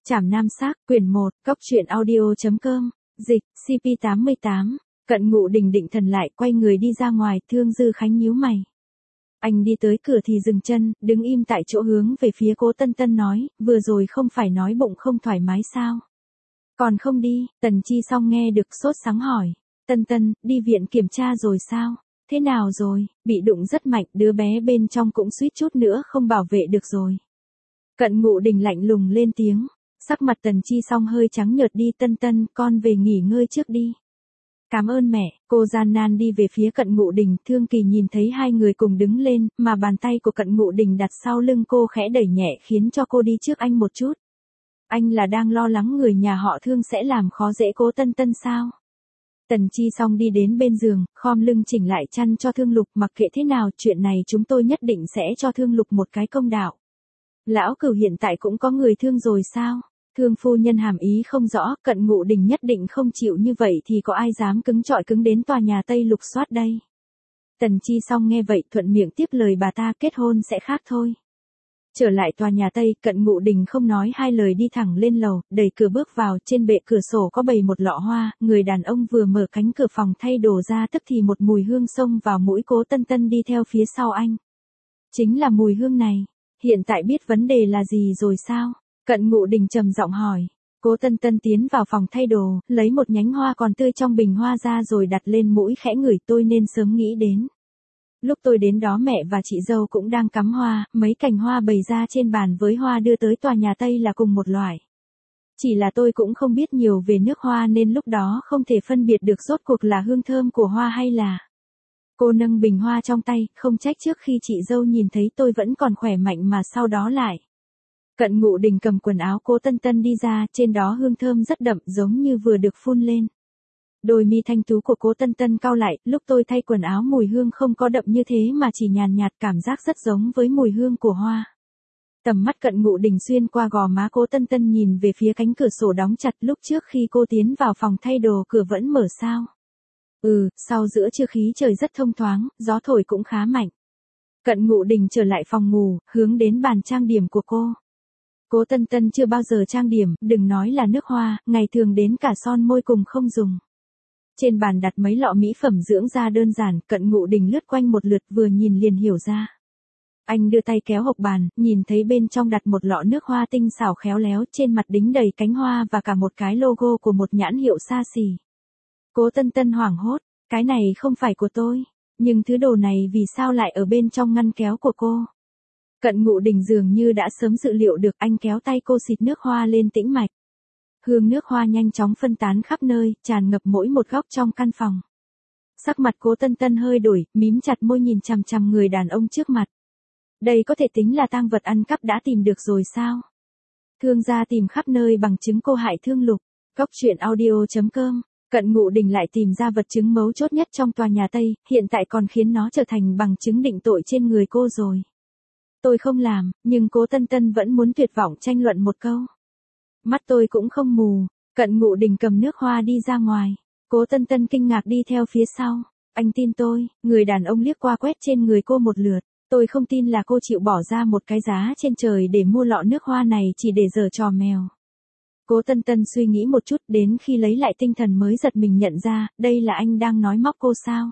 Trảm Nam Xác, quyển 1, Cóc truyện audio.com, dịch, CP88, Cận Ngụ Đình định thần lại quay người đi ra ngoài, Thương Dư Khánh nhíu mày. Anh đi tới cửa thì dừng chân, đứng im tại chỗ hướng về phía Cố Tân Tân nói, vừa rồi không phải nói bụng không thoải mái sao? Còn không đi, Tần Chi Song nghe được sốt sắng hỏi. Tân Tân, đi viện kiểm tra rồi sao? Thế nào rồi? Bị đụng rất mạnh, đứa bé bên trong cũng suýt chút nữa không bảo vệ được rồi. Cận Ngụ Đình lạnh lùng lên tiếng. Sắc mặt Tần Chi Song hơi trắng nhợt đi. Tân Tân, con về nghỉ ngơi trước đi. Cảm ơn mẹ. Cô gian nan đi về phía Cận Ngụ Đình. Thương Kỳ nhìn thấy hai người cùng đứng lên, mà bàn tay của Cận Ngụ Đình đặt sau lưng cô khẽ đẩy nhẹ khiến cho cô đi trước anh một chút. Anh là đang lo lắng người nhà họ Thương sẽ làm khó dễ Cố Tân Tân sao? Tần Chi Song đi đến bên giường, khom lưng chỉnh lại chăn cho Thương Lục, mặc kệ thế nào, chuyện này chúng tôi nhất định sẽ cho Thương Lục một cái công đạo. Lão Cửu hiện tại cũng có người thương rồi sao? Thương phu nhân hàm ý không rõ, Cận Ngụ Đình nhất định không chịu như vậy thì có ai dám cứng trọi cứng đến tòa nhà Tây lục soát đây. Tần Chi Song nghe vậy thuận miệng tiếp lời bà ta, kết hôn sẽ khác thôi. Trở lại tòa nhà Tây, Cận Ngụ Đình không nói hai lời đi thẳng lên lầu, đẩy cửa bước vào, trên bệ cửa sổ có bày một lọ hoa, người đàn ông vừa mở cánh cửa phòng thay đồ ra tức thì một mùi hương xông vào mũi. Cố Tân Tân đi theo phía sau anh. Chính là mùi hương này, hiện tại biết vấn đề là gì rồi sao? Cận Ngụ Đình trầm giọng hỏi. Cố Tân Tân tiến vào phòng thay đồ, lấy một nhánh hoa còn tươi trong bình hoa ra rồi đặt lên mũi khẽ ngửi, tôi nên sớm nghĩ đến. Lúc tôi đến đó mẹ và chị dâu cũng đang cắm hoa, mấy cành hoa bày ra trên bàn với hoa đưa tới tòa nhà Tây là cùng một loại. Chỉ là tôi cũng không biết nhiều về nước hoa nên lúc đó không thể phân biệt được rốt cuộc là hương thơm của hoa hay là. Cô nâng bình hoa trong tay, không trách trước khi chị dâu nhìn thấy tôi vẫn còn khỏe mạnh mà sau đó lại. Cận Ngụ Đình cầm quần áo Cố Tân Tân đi ra, trên đó hương thơm rất đậm giống như vừa được phun lên. Đôi mi thanh tú của Cố Tân Tân cau lại, lúc tôi thay quần áo mùi hương không có đậm như thế mà chỉ nhàn nhạt, cảm giác rất giống với mùi hương của hoa. Tầm mắt Cận Ngụ Đình xuyên qua gò má Cố Tân Tân nhìn về phía cánh cửa sổ đóng chặt, lúc trước khi cô tiến vào phòng thay đồ cửa vẫn mở sao? Sau giữa trưa khí trời rất thông thoáng, gió thổi cũng khá mạnh. Cận Ngụ Đình trở lại phòng ngủ, hướng đến bàn trang điểm của cô. Cố Tân Tân chưa bao giờ trang điểm, đừng nói là nước hoa, ngày thường đến cả son môi cùng không dùng. Trên bàn đặt mấy lọ mỹ phẩm dưỡng da đơn giản, Cận Ngụ Đình lướt quanh một lượt vừa nhìn liền hiểu ra. Anh đưa tay kéo hộc bàn, nhìn thấy bên trong đặt một lọ nước hoa tinh xảo khéo léo, trên mặt đính đầy cánh hoa và cả một cái logo của một nhãn hiệu xa xỉ. Cố Tân Tân hoảng hốt, cái này không phải của tôi, nhưng thứ đồ này vì sao lại ở bên trong ngăn kéo của cô? Cận Ngụ Đình dường như đã sớm dự liệu được, anh kéo tay cô xịt nước hoa lên tĩnh mạch. Hương nước hoa nhanh chóng phân tán khắp nơi, tràn ngập mỗi một góc trong căn phòng. Sắc mặt Cố Tân Tân hơi đổi, mím chặt môi nhìn chằm chằm người đàn ông trước mặt. Đây có thể tính là tang vật ăn cắp đã tìm được rồi sao? Thương gia tìm khắp nơi bằng chứng cô hại Thương Lục. Cóc truyện audio.com, Cận Ngụ Đình lại tìm ra vật chứng mấu chốt nhất trong tòa nhà Tây, hiện tại còn khiến nó trở thành bằng chứng định tội trên người cô rồi. Tôi không làm, nhưng Cố Tân Tân vẫn muốn tuyệt vọng tranh luận một câu. Mắt tôi cũng không mù. Cận Ngụ Đình cầm nước hoa đi ra ngoài. Cố Tân Tân kinh ngạc đi theo phía sau. Anh tin tôi. Người đàn ông liếc qua quét trên người cô một lượt. Tôi không tin là cô chịu bỏ ra một cái giá trên trời để mua lọ nước hoa này chỉ để giở trò mèo. Cố Tân Tân suy nghĩ một chút, đến khi lấy lại tinh thần mới giật mình nhận ra, đây là anh đang nói móc cô sao?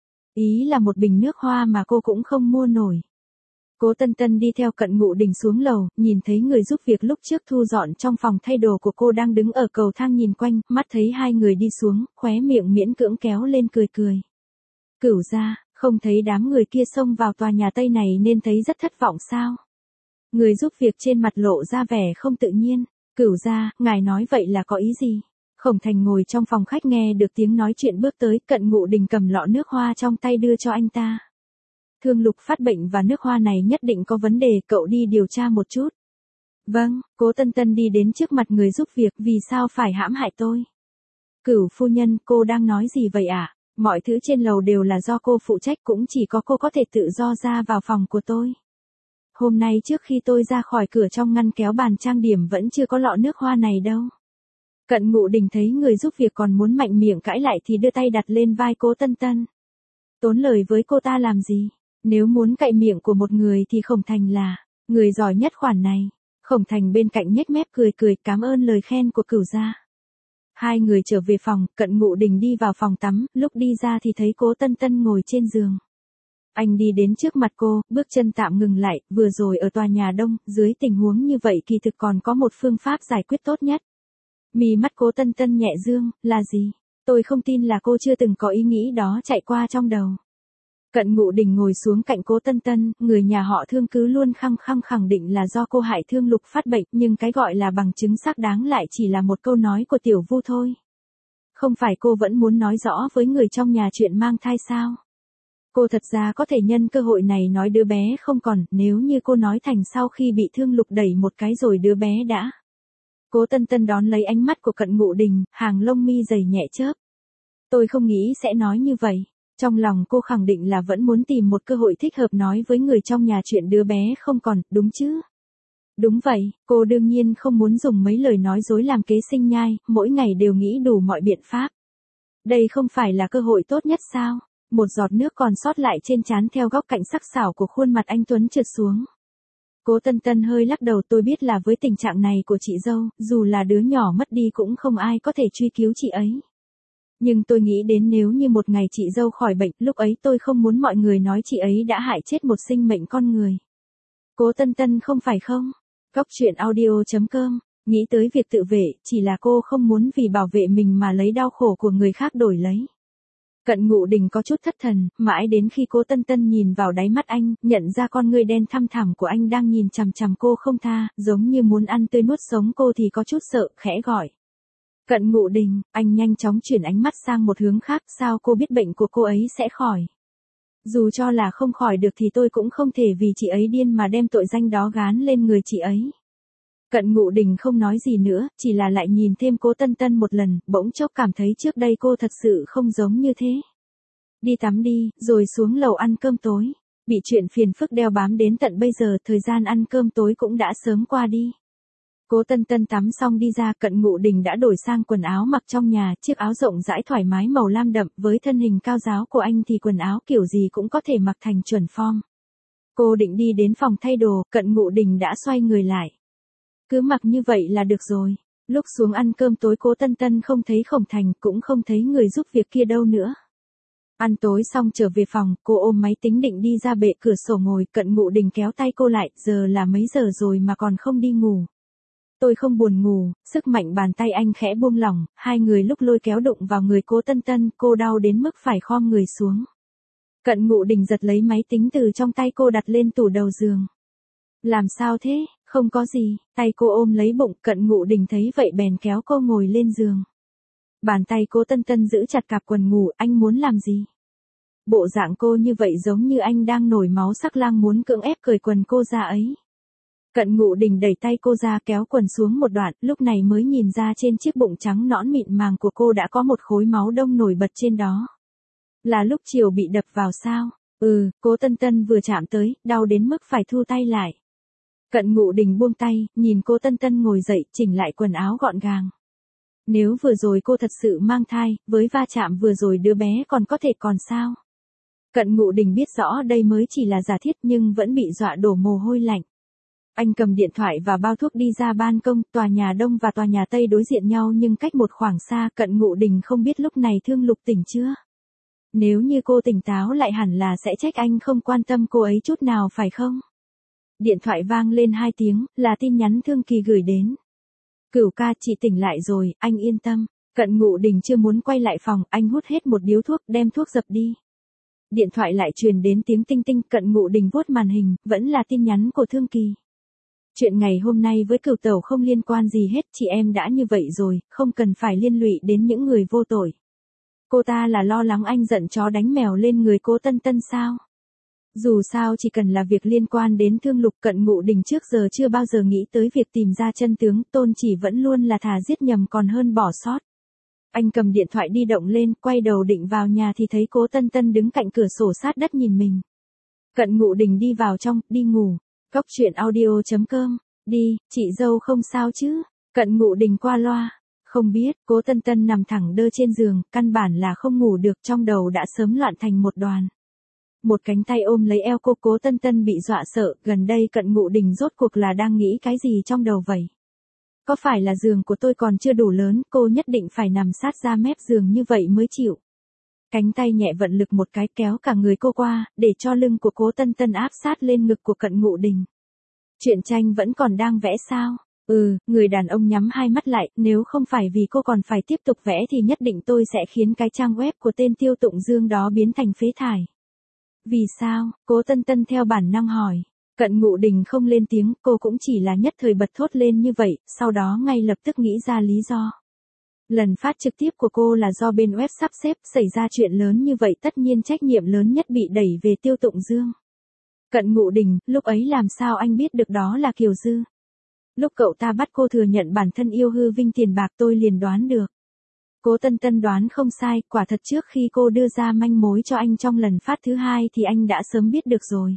Ý là một bình nước hoa mà cô cũng không mua nổi. Cố Tân Tân đi theo Cận Ngụ Đình xuống lầu, nhìn thấy người giúp việc lúc trước thu dọn trong phòng thay đồ của cô đang đứng ở cầu thang nhìn quanh, mắt thấy hai người đi xuống, khóe miệng miễn cưỡng kéo lên cười cười. Cửu gia, không thấy đám người kia xông vào tòa nhà Tây này nên thấy rất thất vọng sao? Người giúp việc trên mặt lộ ra vẻ không tự nhiên. Cửu gia, ngài nói vậy là có ý gì? Khổng Thành ngồi trong phòng khách nghe được tiếng nói chuyện bước tới, Cận Ngụ Đình cầm lọ nước hoa trong tay đưa cho anh ta. Thương Lục phát bệnh và nước hoa này nhất định có vấn đề, cậu đi điều tra một chút. Vâng. Cố Tân Tân đi đến trước mặt người giúp việc, vì sao phải hãm hại tôi? Cửu phu nhân, cô đang nói gì vậy ạ? Mọi thứ trên lầu đều là do cô phụ trách, cũng chỉ có cô có thể tự do ra vào phòng của tôi. Hôm nay trước khi tôi ra khỏi cửa trong ngăn kéo bàn trang điểm vẫn chưa có lọ nước hoa này đâu. Cận Ngụ Đình thấy người giúp việc còn muốn mạnh miệng cãi lại thì đưa tay đặt lên vai Cố Tân Tân. Tốn lời với cô ta làm gì? Nếu muốn cậy miệng của một người thì Khổng Thành là người giỏi nhất khoản này. Khổng Thành bên cạnh nhếch mép cười cười cảm ơn lời khen của Cửu gia. Hai người trở về phòng, Cận Ngụ Đình đi vào phòng tắm, lúc đi ra thì thấy Cố Tân Tân ngồi trên giường. Anh đi đến trước mặt cô, bước chân tạm ngừng lại, vừa rồi ở tòa nhà đông, dưới tình huống như vậy kỳ thực còn có một phương pháp giải quyết tốt nhất. Mí mắt Cố Tân Tân nhẹ dương, là gì? Tôi không tin là cô chưa từng có ý nghĩ đó chạy qua trong đầu. Cận Ngụ Đình ngồi xuống cạnh Cố Tân Tân, người nhà họ Thương cứ luôn khăng khăng khẳng định là do cô hại Thương Lục phát bệnh, nhưng cái gọi là bằng chứng xác đáng lại chỉ là một câu nói của Tiểu Vu thôi. Không phải cô vẫn muốn nói rõ với người trong nhà chuyện mang thai sao? Cô thật ra có thể nhân cơ hội này nói đứa bé không còn, nếu như cô nói thành sau khi bị Thương Lục đẩy một cái rồi đứa bé đã. Cố Tân Tân đón lấy ánh mắt của Cận Ngụ Đình, hàng lông mi dày nhẹ chớp. Tôi không nghĩ sẽ nói như vậy. Trong lòng cô khẳng định là vẫn muốn tìm một cơ hội thích hợp nói với người trong nhà chuyện đứa bé không còn, đúng chứ? Đúng vậy, cô đương nhiên không muốn dùng mấy lời nói dối làm kế sinh nhai, mỗi ngày đều nghĩ đủ mọi biện pháp. Đây không phải là cơ hội tốt nhất sao? Một giọt nước còn sót lại trên trán theo góc cạnh sắc sảo của khuôn mặt anh Tuấn trượt xuống. Cố Tân Tân hơi lắc đầu, tôi biết là với tình trạng này của chị dâu, dù là đứa nhỏ mất đi cũng không ai có thể truy cứu chị ấy. Nhưng tôi nghĩ đến nếu như một ngày chị dâu khỏi bệnh, lúc ấy tôi không muốn mọi người nói chị ấy đã hại chết một sinh mệnh con người. Cố Tân Tân không phải không? Góc truyện audio.com, nghĩ tới việc tự vệ, chỉ là cô không muốn vì bảo vệ mình mà lấy đau khổ của người khác đổi lấy. Cận Ngụ Đình có chút thất thần, mãi đến khi Cố Tân Tân nhìn vào đáy mắt anh, nhận ra con ngươi đen thăm thẳm của anh đang nhìn chằm chằm cô không tha, giống như muốn ăn tươi nuốt sống cô thì có chút sợ, khẽ gọi. Cận Ngụ Đình, anh nhanh chóng chuyển ánh mắt sang một hướng khác, sao cô biết bệnh của cô ấy sẽ khỏi? Dù cho là không khỏi được thì tôi cũng không thể vì chị ấy điên mà đem tội danh đó gán lên người chị ấy. Cận Ngụ Đình không nói gì nữa, chỉ là lại nhìn thêm Cố Tân Tân một lần, bỗng chốc cảm thấy trước đây cô thật sự không giống như thế. Đi tắm đi, rồi xuống lầu ăn cơm tối. Bị chuyện phiền phức đeo bám đến tận bây giờ, thời gian ăn cơm tối cũng đã sớm qua đi. Cố Tân Tân tắm xong đi ra, Cận Ngụ Đình đã đổi sang quần áo mặc trong nhà, chiếc áo rộng rãi thoải mái màu lam đậm, với thân hình cao ráo của anh thì quần áo kiểu gì cũng có thể mặc thành chuẩn form. Cô định đi đến phòng thay đồ, Cận Ngụ Đình đã xoay người lại. Cứ mặc như vậy là được rồi. Lúc xuống ăn cơm tối Cố Tân Tân không thấy Khổng Thành, cũng không thấy người giúp việc kia đâu nữa. Ăn tối xong trở về phòng, cô ôm máy tính định đi ra bệ cửa sổ ngồi, Cận Ngụ Đình kéo tay cô lại, giờ là mấy giờ rồi mà còn không đi ngủ. Tôi không buồn ngủ, sức mạnh bàn tay anh khẽ buông lỏng, hai người lúc lôi kéo đụng vào người Cố Tân Tân, cô đau đến mức phải khom người xuống. Cận Ngụ Đình giật lấy máy tính từ trong tay cô đặt lên tủ đầu giường. Làm sao thế? Không có gì, tay cô ôm lấy bụng, Cận Ngụ Đình thấy vậy bèn kéo cô ngồi lên giường. Bàn tay Cố Tân Tân giữ chặt cặp quần ngủ, anh muốn làm gì? Bộ dạng cô như vậy giống như anh đang nổi máu sắc lang muốn cưỡng ép cởi quần cô ra ấy. Cận Ngụ Đình đẩy tay cô ra kéo quần xuống một đoạn, lúc này mới nhìn ra trên chiếc bụng trắng nõn mịn màng của cô đã có một khối máu đông nổi bật trên đó. Là lúc chiều bị đập vào sao? Cố Tân Tân vừa chạm tới, đau đến mức phải thu tay lại. Cận Ngụ Đình buông tay, nhìn Cố Tân Tân ngồi dậy, chỉnh lại quần áo gọn gàng. Nếu vừa rồi cô thật sự mang thai, với va chạm vừa rồi đứa bé còn có thể còn sao? Cận Ngụ Đình biết rõ đây mới chỉ là giả thiết nhưng vẫn bị dọa đổ mồ hôi lạnh. Anh cầm điện thoại và bao thuốc đi ra ban công, tòa nhà Đông và tòa nhà Tây đối diện nhau nhưng cách một khoảng xa, Cận Ngụ Đình không biết lúc này Thương Lục tỉnh chưa? Nếu như cô tỉnh táo lại hẳn là sẽ trách anh không quan tâm cô ấy chút nào phải không? Điện thoại vang lên 2 tiếng, là tin nhắn Thương Kỳ gửi đến. Cửu ca, chị tỉnh lại rồi, anh yên tâm. Cận Ngụ Đình chưa muốn quay lại phòng, anh hút hết một điếu thuốc, đem thuốc dập đi. Điện thoại lại truyền đến tiếng tinh tinh, Cận Ngụ Đình vuốt màn hình, vẫn là tin nhắn của Thương Kỳ. Chuyện ngày hôm nay với Cửu tẩu không liên quan gì hết, chị em đã như vậy rồi, không cần phải liên lụy đến những người vô tội. Cô ta là lo lắng anh giận chó đánh mèo lên người Cố Tân Tân sao? Dù sao chỉ cần là việc liên quan đến Thương Lục, Cận Ngụ Đình trước giờ chưa bao giờ nghĩ tới việc tìm ra chân tướng, Tôn Chỉ vẫn luôn là thà giết nhầm còn hơn bỏ sót. Anh cầm điện thoại di động lên, quay đầu định vào nhà thì thấy Cố Tân Tân đứng cạnh cửa sổ sát đất nhìn mình. Cận Ngụ Đình đi vào trong, đi ngủ. Góc truyện audio.com, đi, chị dâu không sao chứ? Cận Ngụ Đình qua loa. Không biết, Cố Tân Tân nằm thẳng đơ trên giường, căn bản là không ngủ được, trong đầu đã sớm loạn thành một đoàn. Một cánh tay ôm lấy eo cô, Cố Tân Tân bị dọa sợ, gần đây Cận Ngụ Đình rốt cuộc là đang nghĩ cái gì trong đầu vậy? Có phải là giường của tôi còn chưa đủ lớn, cô nhất định phải nằm sát ra mép giường như vậy mới chịu. Cánh tay nhẹ vận lực một cái kéo cả người cô qua, để cho lưng của Cố Tân Tân áp sát lên ngực của Cận Ngụ Đình. Truyện tranh vẫn còn đang vẽ sao? Người đàn ông nhắm hai mắt lại, nếu không phải vì cô còn phải tiếp tục vẽ thì nhất định tôi sẽ khiến cái trang web của tên Tiêu Tụng Dương đó biến thành phế thải. Vì sao? Cố Tân Tân theo bản năng hỏi. Cận Ngụ Đình không lên tiếng, cô cũng chỉ là nhất thời bật thốt lên như vậy, sau đó ngay lập tức nghĩ ra lý do. Lần phát trực tiếp của cô là do bên web sắp xếp, xảy ra chuyện lớn như vậy tất nhiên trách nhiệm lớn nhất bị đẩy về Tiêu Tụng Dương. Cận Ngụ Đình, lúc ấy làm sao anh biết được đó là Kiều Dư? Lúc cậu ta bắt cô thừa nhận bản thân yêu hư vinh tiền bạc tôi liền đoán được. Cố Tân Tân đoán không sai, quả thật trước khi cô đưa ra manh mối cho anh trong lần phát thứ hai thì anh đã sớm biết được rồi.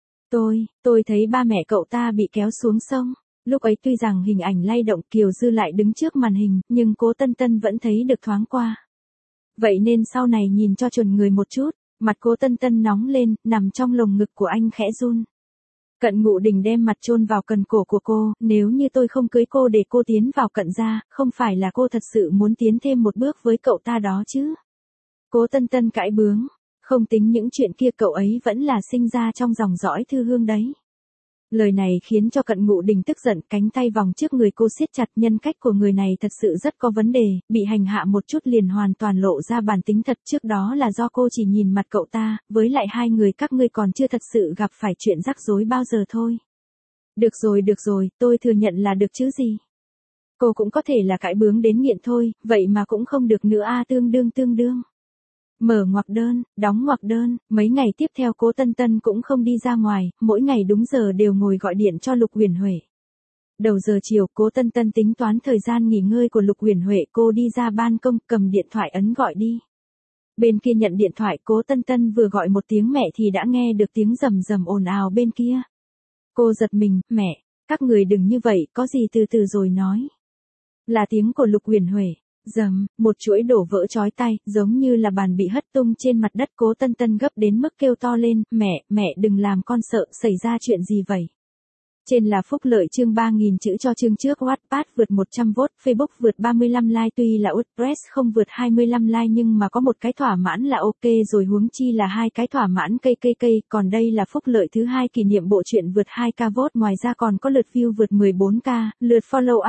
Tôi thấy ba mẹ cậu ta bị kéo xuống sông. Lúc ấy tuy rằng hình ảnh lay động Kiều Dư lại đứng trước màn hình, nhưng Cố Tân Tân vẫn thấy được thoáng qua. Vậy nên sau này nhìn cho chuẩn người một chút, mặt Cố Tân Tân nóng lên, nằm trong lồng ngực của anh khẽ run. Cận Ngụ Đình đem mặt chôn vào cần cổ của cô, nếu như tôi không cưới cô để cô tiến vào Cận gia, không phải là cô thật sự muốn tiến thêm một bước với cậu ta đó chứ? Cố Tân Tân cãi bướng, không tính những chuyện kia cậu ấy vẫn là sinh ra trong dòng dõi Thư Hương đấy. Lời này khiến cho Cận Ngụ Đình tức giận, cánh tay vòng trước người cô siết chặt, nhân cách của người này thật sự rất có vấn đề, bị hành hạ một chút liền hoàn toàn lộ ra bản tính thật, trước đó là do cô chỉ nhìn mặt cậu ta, với lại hai người các ngươi còn chưa thật sự gặp phải chuyện rắc rối bao giờ thôi. Được rồi, tôi thừa nhận là được chứ gì. Cô cũng có thể là cãi bướng đến nghiện thôi, vậy mà cũng không được nữa tương đương. Mở ngoặc đơn, đóng ngoặc đơn, mấy ngày tiếp theo Cố Tân Tân cũng không đi ra ngoài, mỗi ngày đúng giờ đều ngồi gọi điện cho Lục Huyền Huệ. Đầu giờ chiều Cố Tân Tân tính toán thời gian nghỉ ngơi của Lục Huyền Huệ, cô đi ra ban công cầm điện thoại ấn gọi đi. Bên kia nhận điện thoại, Cố Tân Tân vừa gọi một tiếng mẹ thì đã nghe được tiếng rầm rầm ồn ào bên kia. Cô giật mình, mẹ, các người đừng như vậy, có gì từ từ rồi nói. Là tiếng của Lục Huyền Huệ. Dầm, một chuỗi đổ vỡ chói tai, giống như là bàn bị hất tung trên mặt đất. Cố Tân Tân gấp đến mức kêu to lên, mẹ đừng làm con sợ, xảy ra chuyện gì vậy? Trên là phúc lợi chương 3.000 chữ cho chương trước, Wattpad vượt 100V, Facebook vượt 35 like, tuy là WordPress không vượt 25 like nhưng mà có một cái thỏa mãn là ok rồi, huống chi là hai cái thỏa mãn cây, còn đây là phúc lợi thứ hai, kỷ niệm bộ truyện vượt 2k vote, ngoài ra còn có lượt view vượt 14k, lượt follow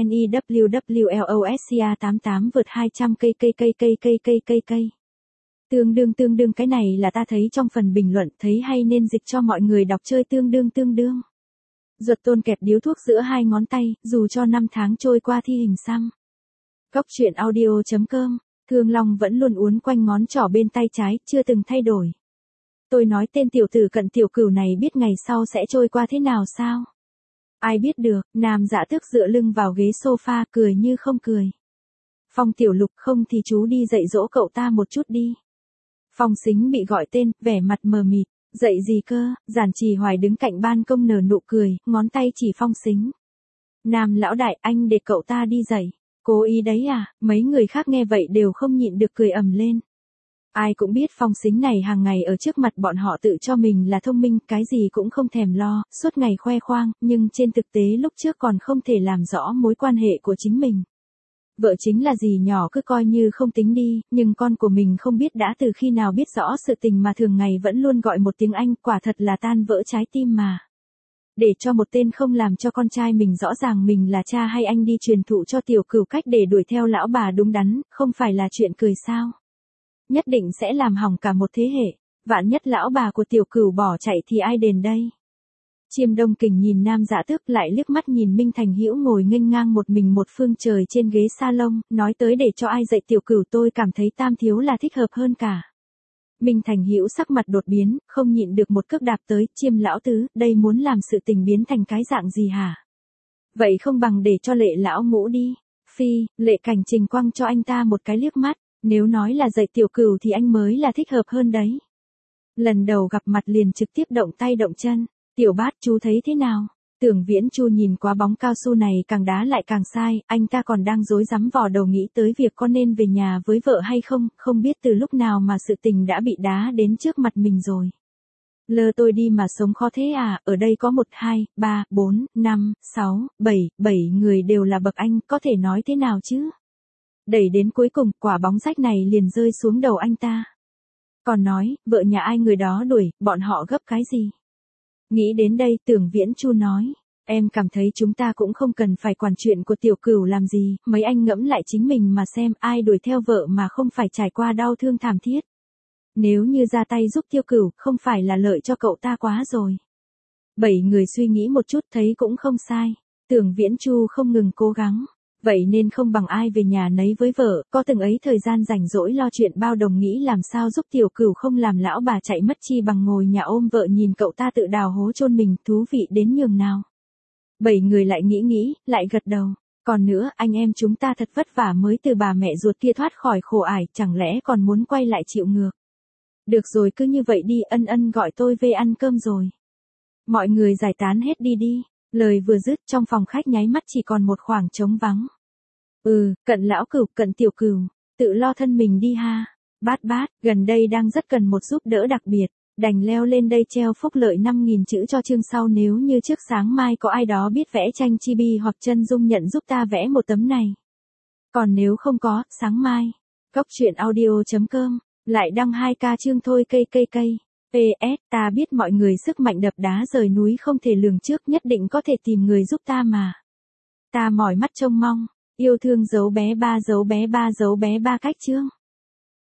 NEWWWSCA88 vượt 200 cây. Tương đương cái này là ta thấy trong phần bình luận, thấy hay nên dịch cho mọi người đọc chơi tương đương. Duật Tôn kẹp điếu thuốc giữa hai ngón tay, dù cho 5 tháng trôi qua thi hình xăm. Góc truyện audio.com, Thương Long vẫn luôn uốn quanh ngón trỏ bên tay trái, chưa từng thay đổi. Tôi nói tên tiểu tử Cận Tiểu Cửu này biết ngày sau sẽ trôi qua thế nào sao? Ai biết được, Nam Dạ Tước dựa lưng vào ghế sofa, cười như không cười. Phong Tiểu Lục, không thì chú đi dạy dỗ cậu ta một chút đi. Phong Sính bị gọi tên, vẻ mặt mờ mịt. Dậy gì cơ? Giản Trì Hoài đứng cạnh ban công nở nụ cười, ngón tay chỉ Phong Sính. Nam lão đại, anh để cậu ta đi dạy. Cố ý đấy à? Mấy người khác nghe vậy đều không nhịn được cười ầm lên. Ai cũng biết Phong Sính này hàng ngày ở trước mặt bọn họ tự cho mình là thông minh, cái gì cũng không thèm lo, suốt ngày khoe khoang, nhưng trên thực tế lúc trước còn không thể làm rõ mối quan hệ của chính mình. Vợ chính là dì nhỏ cứ coi như không tính đi, nhưng con của mình không biết đã từ khi nào biết rõ sự tình mà thường ngày vẫn luôn gọi một tiếng anh, quả thật là tan vỡ trái tim mà. Để cho một tên không làm cho con trai mình rõ ràng mình là cha hay anh đi truyền thụ cho Tiểu Cửu cách để đuổi theo lão bà đúng đắn, không phải là chuyện cười sao? Nhất định sẽ làm hỏng cả một thế hệ, vạn nhất lão bà của Tiểu Cửu bỏ chạy thì ai đền đây? Chiêm Đông Kình nhìn Nam Dạ Tước, lại liếc mắt nhìn Minh Thành Hữu ngồi nghênh ngang một mình một phương trời trên ghế salon, nói tới để cho ai dạy Tiểu Cửu, tôi cảm thấy Tam thiếu là thích hợp hơn cả. Minh Thành Hữu sắc mặt đột biến, không nhịn được một cước đạp tới, Chiêm lão tứ, đây muốn làm sự tình biến thành cái dạng gì hả? Vậy không bằng để cho Lệ lão ngũ đi. Phi, Lệ Cảnh Trình quăng cho anh ta một cái liếc mắt, nếu nói là dạy Tiểu Cửu thì anh mới là thích hợp hơn đấy. Lần đầu gặp mặt liền trực tiếp động tay động chân. Tiểu Bát, chú thấy thế nào? Tưởng Viễn Chu nhìn quả bóng cao su này càng đá lại càng sai, anh ta còn đang rối rắm vò đầu nghĩ tới việc có nên về nhà với vợ hay không, không biết từ lúc nào mà sự tình đã bị đá đến trước mặt mình rồi. Lơ tôi đi mà sống khó thế à, ở đây có 1, 2, 3, 4, 5, 6, 7 người đều là bậc anh, có thể nói thế nào chứ? Đẩy đến cuối cùng, quả bóng rách này liền rơi xuống đầu anh ta. Còn nói, vợ nhà ai người đó đuổi, bọn họ gấp cái gì? Nghĩ đến đây, Tưởng Viễn Chu nói, em cảm thấy chúng ta cũng không cần phải quản chuyện của Tiểu Cửu làm gì, mấy anh ngẫm lại chính mình mà xem ai đuổi theo vợ mà không phải trải qua đau thương thảm thiết. Nếu như ra tay giúp Tiêu Cửu, không phải là lợi cho cậu ta quá rồi. 7 người suy nghĩ một chút thấy cũng không sai, Tưởng Viễn Chu không ngừng cố gắng. Vậy nên không bằng ai về nhà nấy với vợ, có từng ấy thời gian rảnh rỗi lo chuyện bao đồng nghĩ làm sao giúp Tiểu Cửu không làm lão bà chạy mất chi bằng ngồi nhà ôm vợ nhìn cậu ta tự đào hố chôn mình, thú vị đến nhường nào. 7 người lại nghĩ, lại gật đầu. Còn nữa, anh em chúng ta thật vất vả mới từ bà mẹ ruột kia thoát khỏi khổ ải, chẳng lẽ còn muốn quay lại chịu ngược. Được rồi, cứ như vậy đi, Ân gọi tôi về ăn cơm rồi. Mọi người giải tán hết đi. Lời vừa dứt trong phòng khách nháy mắt chỉ còn một khoảng trống vắng. Cận lão Cửu, Cận Tiểu Cửu, tự lo thân mình đi ha. Bát, gần đây đang rất cần một giúp đỡ đặc biệt, đành leo lên đây treo phúc lợi 5.000 chữ cho chương sau nếu như trước sáng mai có ai đó biết vẽ tranh chibi hoặc chân dung nhận giúp ta vẽ một tấm này. Còn nếu không có, sáng mai, coctruyện.audio.com, lại đăng 2K chương thôi cây. PS, ta biết mọi người sức mạnh đập đá rời núi không thể lường trước, nhất định có thể tìm người giúp ta mà. Ta mỏi mắt trông mong, yêu thương dấu bé ba cách chương.